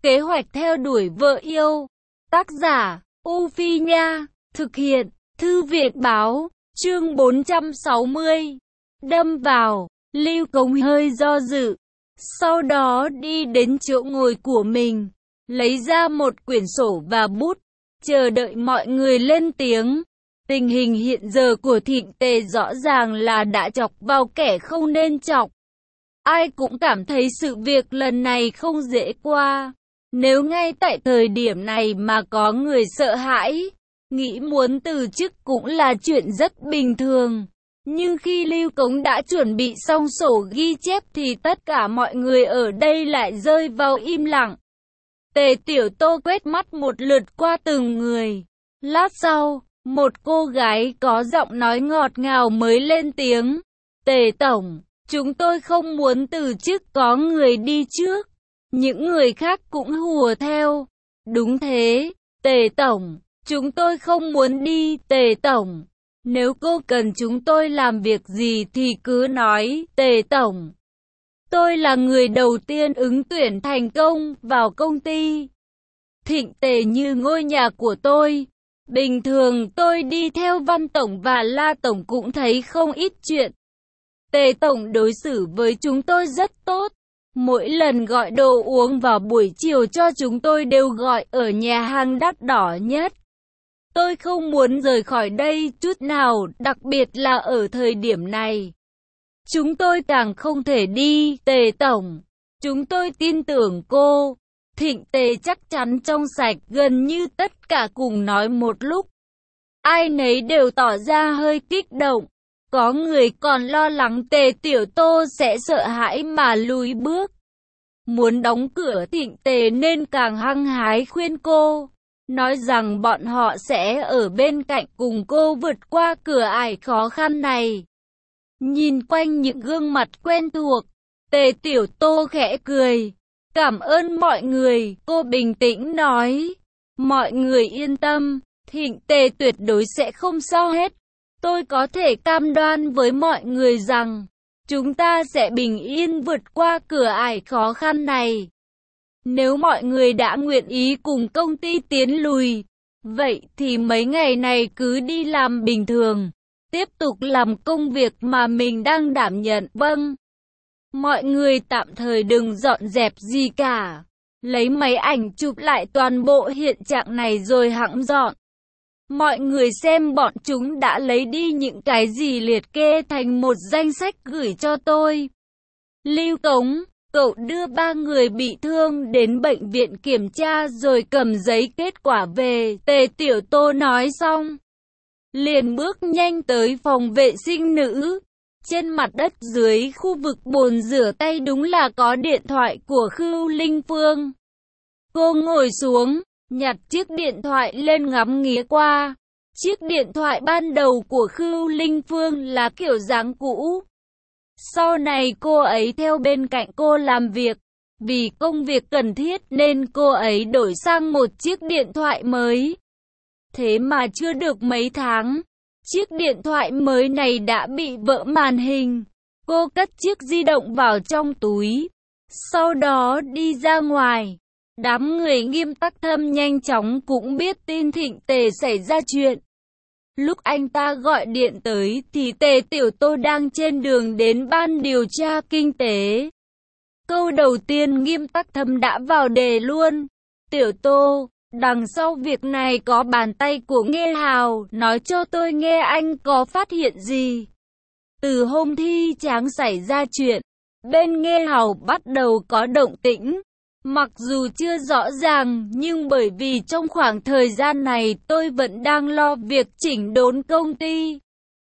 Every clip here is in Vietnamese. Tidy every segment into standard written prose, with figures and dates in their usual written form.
Kế hoạch theo đuổi vợ yêu. Tác giả, U Phi Nha. Thực hiện, Thư viện Báo. Chương 460. Đâm vào. Lưu Cống hơi do dự. Sau đó đi đến chỗ ngồi của mình. Lấy ra một quyển sổ và bút. Chờ đợi mọi người lên tiếng. Tình hình hiện giờ của Thịnh Tề rõ ràng là đã chọc vào kẻ không nên chọc. Ai cũng cảm thấy sự việc lần này không dễ qua. Nếu ngay tại thời điểm này mà có người sợ hãi, nghĩ muốn từ chức cũng là chuyện rất bình thường. Nhưng khi Lưu Cống đã chuẩn bị xong sổ ghi chép thì tất cả mọi người ở đây lại rơi vào im lặng. Tề Tiểu Tô quét mắt một lượt qua từng người. Lát sau, một cô gái có giọng nói ngọt ngào mới lên tiếng. Tề Tổng, chúng tôi không muốn từ chức, có người đi trước. Những người khác cũng hùa theo. Đúng thế, Tề Tổng, chúng tôi không muốn đi, Tề Tổng. Nếu cô cần chúng tôi làm việc gì thì cứ nói, Tề Tổng. Tôi là người đầu tiên ứng tuyển thành công vào công ty. Thịnh Tề như ngôi nhà của tôi. Bình thường tôi đi theo Văn Tổng và La Tổng cũng thấy không ít chuyện. Tề Tổng đối xử với chúng tôi rất tốt. Mỗi lần gọi đồ uống vào buổi chiều cho chúng tôi đều gọi ở nhà hàng đắt đỏ nhất. Tôi không muốn rời khỏi đây chút nào, đặc biệt là ở thời điểm này. Chúng tôi càng không thể đi, Tề Tổng. Chúng tôi tin tưởng cô. Thịnh Tề chắc chắn trong sạch, gần như tất cả cùng nói một lúc. Ai nấy đều tỏ ra hơi kích động. Có người còn lo lắng Tề Tiểu Tô sẽ sợ hãi mà lùi bước. Muốn đóng cửa Thịnh Tề nên càng hăng hái khuyên cô. Nói rằng bọn họ sẽ ở bên cạnh cùng cô vượt qua cửa ải khó khăn này. Nhìn quanh những gương mặt quen thuộc, Tề Tiểu Tô khẽ cười. Cảm ơn mọi người, cô bình tĩnh nói. Mọi người yên tâm, Thịnh Tề tuyệt đối sẽ không sao hết. Tôi có thể cam đoan với mọi người rằng, chúng ta sẽ bình yên vượt qua cửa ải khó khăn này. Nếu mọi người đã nguyện ý cùng công ty tiến lùi, vậy thì mấy ngày này cứ đi làm bình thường. Tiếp tục làm công việc mà mình đang đảm nhận. Vâng. Mọi người tạm thời đừng dọn dẹp gì cả. Lấy máy ảnh chụp lại toàn bộ hiện trạng này rồi hẵng dọn. Mọi người xem bọn chúng đã lấy đi những cái gì, liệt kê thành một danh sách gửi cho tôi. Lưu Cống, cậu đưa 3 người bị thương đến bệnh viện kiểm tra rồi cầm giấy kết quả về. Tề Tiểu Tô nói xong, liền bước nhanh tới phòng vệ sinh nữ. Trên mặt đất dưới khu vực bồn rửa tay đúng là có điện thoại của Khưu Linh Phương. Cô ngồi xuống, nhặt chiếc điện thoại lên ngắm nghía qua. Chiếc điện thoại ban đầu của Khưu Linh Phương là kiểu dáng cũ. Sau này cô ấy theo bên cạnh cô làm việc. Vì công việc cần thiết nên cô ấy đổi sang một chiếc điện thoại mới. Thế mà chưa được mấy tháng, chiếc điện thoại mới này đã bị vỡ màn hình. Cô cất chiếc di động vào trong túi. Sau đó đi ra ngoài. Đám người Nghiêm Tắc Thâm nhanh chóng cũng biết tin Thịnh Tề xảy ra chuyện. Lúc anh ta gọi điện tới thì Tề Tiểu Tô đang trên đường đến ban điều tra kinh tế. Câu đầu tiên Nghiêm Tắc Thâm đã vào đề luôn. Tiểu Tô, đằng sau việc này có bàn tay của Nghê Hào, nói cho tôi nghe anh có phát hiện gì. Từ hôm Thi Tráng xảy ra chuyện, bên Nghê Hào bắt đầu có động tĩnh. Mặc dù chưa rõ ràng, nhưng bởi vì trong khoảng thời gian này tôi vẫn đang lo việc chỉnh đốn công ty,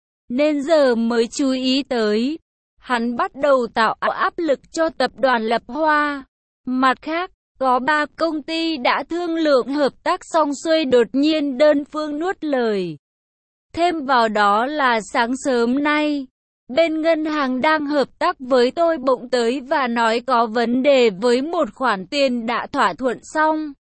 nên giờ mới chú ý tới. Hắn bắt đầu tạo áp lực cho tập đoàn Lập Hoa. Mặt khác, có 3 công ty đã thương lượng hợp tác xong xuôi đột nhiên đơn phương nuốt lời. Thêm vào đó là sáng sớm nay, bên ngân hàng đang hợp tác với tôi bỗng tới và nói có vấn đề với một khoản tiền đã thỏa thuận xong.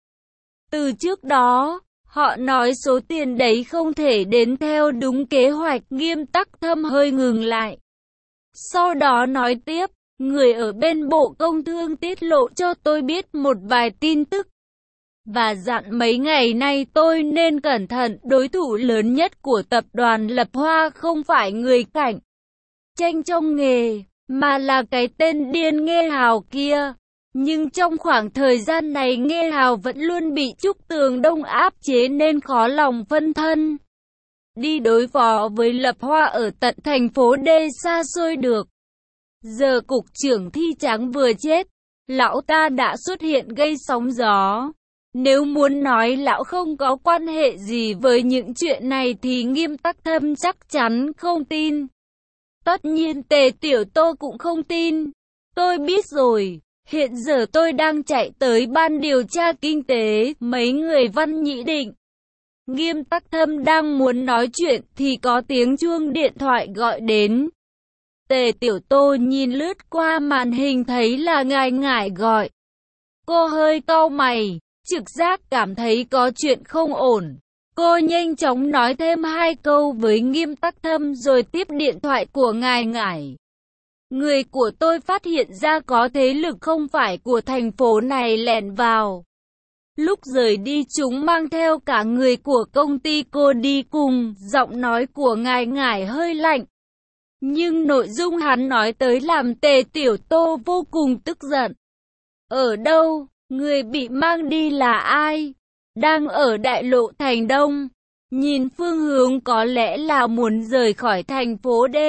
Từ trước đó, họ nói số tiền đấy không thể đến theo đúng kế hoạch. Nghiêm Tắc Thâm hơi ngừng lại. Sau đó nói tiếp, người ở bên Bộ Công Thương tiết lộ cho tôi biết một vài tin tức. Và dặn mấy ngày nay tôi nên cẩn thận, đối thủ lớn nhất của tập đoàn Lập Hoa không phải người cạnh tranh trong nghề, mà là cái tên điên Nghê Hào kia. Nhưng trong khoảng thời gian này Nghê Hào vẫn luôn bị Trúc Tường Đông áp chế nên khó lòng phân thân đi đối phó với Lập Hoa ở tận thành phố D xa xôi được. Giờ cục trưởng Thi Trắng vừa chết, lão ta đã xuất hiện gây sóng gió. Nếu muốn nói lão không có quan hệ gì với những chuyện này thì Nghiêm Tắc Thâm chắc chắn không tin. Tất nhiên Tề Tiểu Tô cũng không tin. Tôi biết rồi, hiện giờ tôi đang chạy tới ban điều tra kinh tế, mấy người Văn Nhĩ Định. Nghiêm Tắc Thâm đang muốn nói chuyện thì có tiếng chuông điện thoại gọi đến. Tề Tiểu Tô nhìn lướt qua màn hình thấy là Ngải Ngải gọi. Cô hơi cau mày, trực giác cảm thấy có chuyện không ổn. Cô nhanh chóng nói thêm 2 câu với Nghiêm Tắc Thâm rồi tiếp điện thoại của Ngải Ngải. Người của tôi phát hiện ra có thế lực không phải của thành phố này lẻn vào. Lúc rời đi chúng mang theo cả người của công ty cô đi cùng, giọng nói của Ngải Ngải hơi lạnh. Nhưng nội dung hắn nói tới làm Tề Tiểu Tô vô cùng tức giận. Ở đâu? Người bị mang đi là ai? Đang ở đại lộ thành Đông. Nhìn phương hướng có lẽ là muốn rời khỏi thành phố D.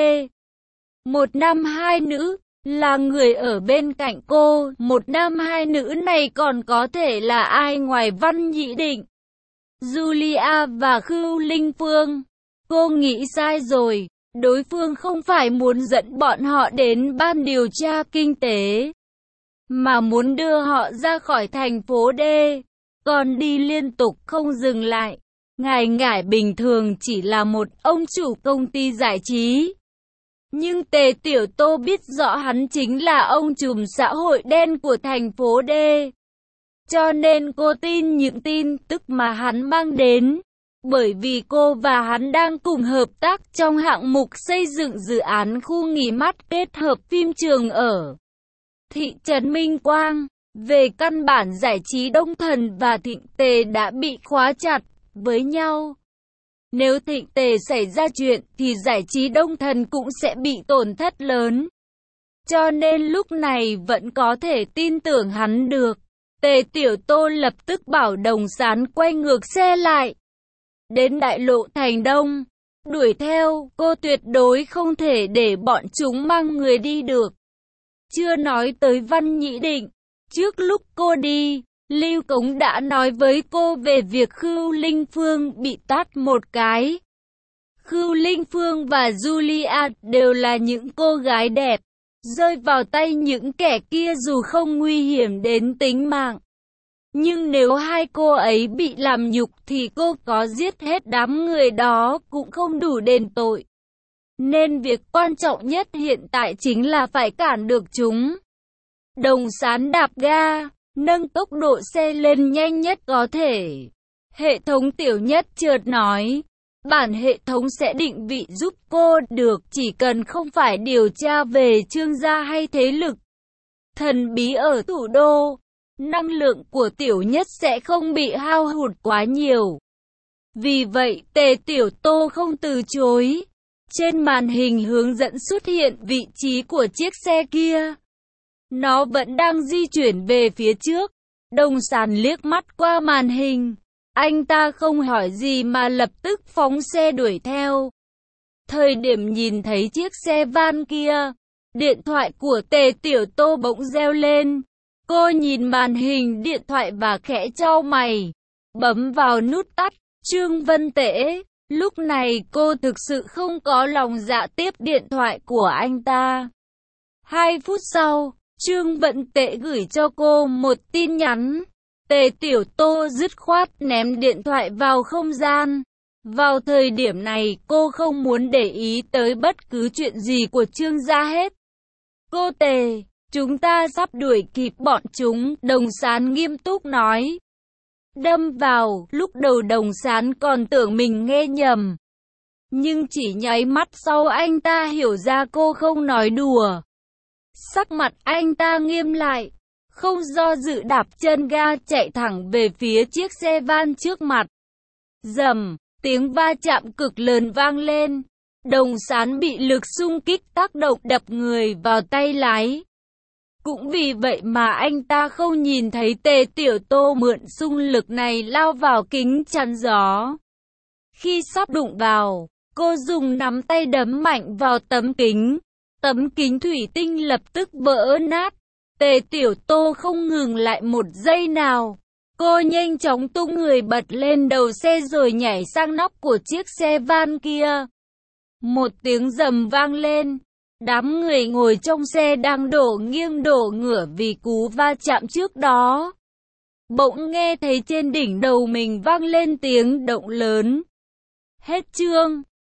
1 nam 2 nữ, là người ở bên cạnh cô. 1 nam 2 nữ này còn có thể là ai ngoài Văn Nhĩ Định, Julia và Khưu Linh Phương. Cô nghĩ sai rồi. Đối phương không phải muốn dẫn bọn họ đến ban điều tra kinh tế, mà muốn đưa họ ra khỏi thành phố D, còn đi liên tục không dừng lại. Ngải Ngải bình thường chỉ là một ông chủ công ty giải trí. Nhưng Tề Tiểu Tô biết rõ hắn chính là ông trùm xã hội đen của thành phố D. Cho nên cô tin những tin tức mà hắn mang đến. Bởi vì cô và hắn đang cùng hợp tác trong hạng mục xây dựng dự án khu nghỉ mát kết hợp phim trường ở thị trấn Minh Quang. Về căn bản giải trí Đông Thần và Thịnh Tề đã bị khóa chặt với nhau. Nếu Thịnh Tề xảy ra chuyện thì giải trí Đông Thần cũng sẽ bị tổn thất lớn. Cho nên lúc này vẫn có thể tin tưởng hắn được. Tề Tiểu Tô lập tức bảo Đồng Sán quay ngược xe lại. Đến đại lộ thành Đông, đuổi theo, cô tuyệt đối không thể để bọn chúng mang người đi được. Chưa nói tới Văn Nhĩ Định, trước lúc cô đi, Lưu Cống đã nói với cô về việc Khưu Linh Phương bị tát một cái. Khưu Linh Phương và Julia đều là những cô gái đẹp, rơi vào tay những kẻ kia dù không nguy hiểm đến tính mạng. Nhưng nếu hai cô ấy bị làm nhục thì cô có giết hết đám người đó cũng không đủ đền tội. Nên việc quan trọng nhất hiện tại chính là phải cản được chúng. Đồng Sán đạp ga, nâng tốc độ xe lên nhanh nhất có thể. Hệ thống Tiểu Nhất chợt nói, bản hệ thống sẽ định vị giúp cô được, chỉ cần không phải điều tra về Trương gia hay thế lực thần bí ở thủ đô. Năng lượng của Tiểu Nhất sẽ không bị hao hụt quá nhiều. Vì vậy Tề Tiểu Tô không từ chối. Trên màn hình hướng dẫn xuất hiện vị trí của chiếc xe kia. Nó vẫn đang di chuyển về phía trước. Đồng Sán liếc mắt qua màn hình. Anh ta không hỏi gì mà lập tức phóng xe đuổi theo. Thời điểm nhìn thấy chiếc xe van kia, điện thoại của Tề Tiểu Tô bỗng reo lên. Cô nhìn màn hình điện thoại và khẽ chau mày, bấm vào nút tắt. Trương Vân Tễ. Lúc này cô thực sự không có lòng dạ tiếp điện thoại của anh ta. 2 phút sau, Trương Vân Tễ gửi cho cô một tin nhắn. Tề Tiểu Tô dứt khoát ném điện thoại vào không gian. Vào thời điểm này cô không muốn để ý tới bất cứ chuyện gì của Trương gia hết. Cô Tề, chúng ta sắp đuổi kịp bọn chúng, Đồng Sán nghiêm túc nói. Đâm vào, lúc đầu Đồng Sán còn tưởng mình nghe nhầm. Nhưng chỉ nháy mắt sau anh ta hiểu ra cô không nói đùa. Sắc mặt anh ta nghiêm lại, không do dự đạp chân ga chạy thẳng về phía chiếc xe van trước mặt. Rầm, tiếng va chạm cực lớn vang lên. Đồng Sán bị lực xung kích tác động đập người vào tay lái. Cũng vì vậy mà anh ta không nhìn thấy Tề Tiểu Tô mượn xung lực này lao vào kính chắn gió. Khi sắp đụng vào, cô dùng nắm tay đấm mạnh vào tấm kính. Tấm kính thủy tinh lập tức vỡ nát. Tề Tiểu Tô không ngừng lại một giây nào. Cô nhanh chóng tung người bật lên đầu xe rồi nhảy sang nóc của chiếc xe van kia. Một tiếng rầm vang lên. Đám người ngồi trong xe đang đổ nghiêng đổ ngửa vì cú va chạm trước đó. Bỗng nghe thấy trên đỉnh đầu mình vang lên tiếng động lớn. Hết chương.